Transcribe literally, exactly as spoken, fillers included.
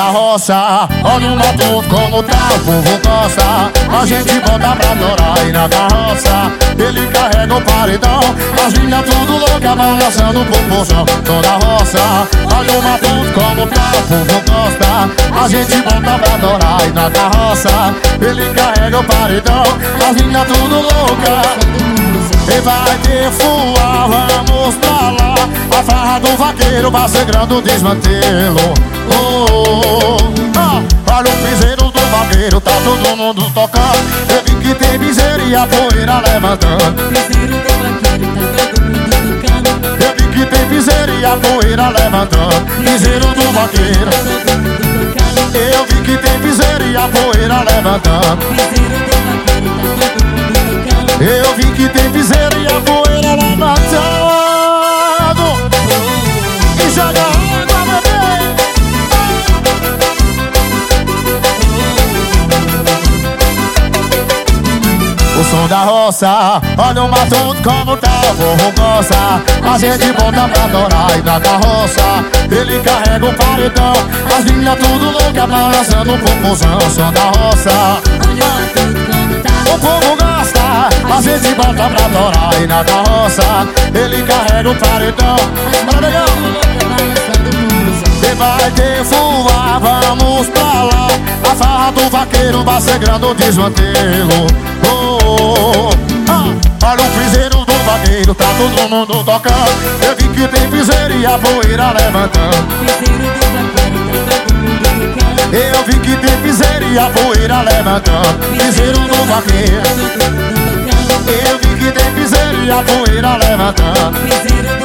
roça, olha o matuto como tá, o povo gosta. A gente bota pra adorar e na carroça ele carrega o paredão. As minas tudo louca, balançando o popozão. Som da roça, olha o matuto como tá, o povo gosta. A gente bota pra adorar e na carroça ele carrega o paredão. As minas tudo louca. E vai ter fuar, vamos pra lá. A farra do vaqueiro vai segurando o desmantelo. Oh, oh, oh. Ah, olha o piseiro do vaqueiro, tá todo mundo tocando. Eu vi que tem piseiro e a poeira levantando. Piseiro do vaqueiro, tá todo mundo tocando. Eu vi que tem piseiro e a poeira levantando. Piseiro do vaqueiro, tá todo mundo tocando. eu vi que tem piseiro e a poeira levantando. Piseiro do vaqueiro, tá todo mundo tocando. Eu vi que tem piseiro e a poeira levantando. E joga água, bebê. O som da roça, olha o matuto como tá, o povo gosta. A gente bota pra adorar e na carroça ele carrega o paredão. As minas tudo louca, balançando o popozão. O som da roça, Olha o matuto como tá, o povo gosta. A gente bota pra adorar e na carroça ele carrega o paredão. Bora, legal! E vai ter fuar, vamos pra lá. A farra do vaqueiro vai segurando o desmantelo. Oh, oh, oh. Ah, olha o piseiro do vaqueiro, tá todo mundo tocando. Eu vi que tem piseiro e a poeira levantando. Piseiro do vaqueiro, tá todo mundo tocando. Eu vi que tem piseiro e a poeira levantando. Piseiro do vaqueiro, Tá todo mundo tocando. eu vi que tem piseiro e a poeira levantando. Piseiro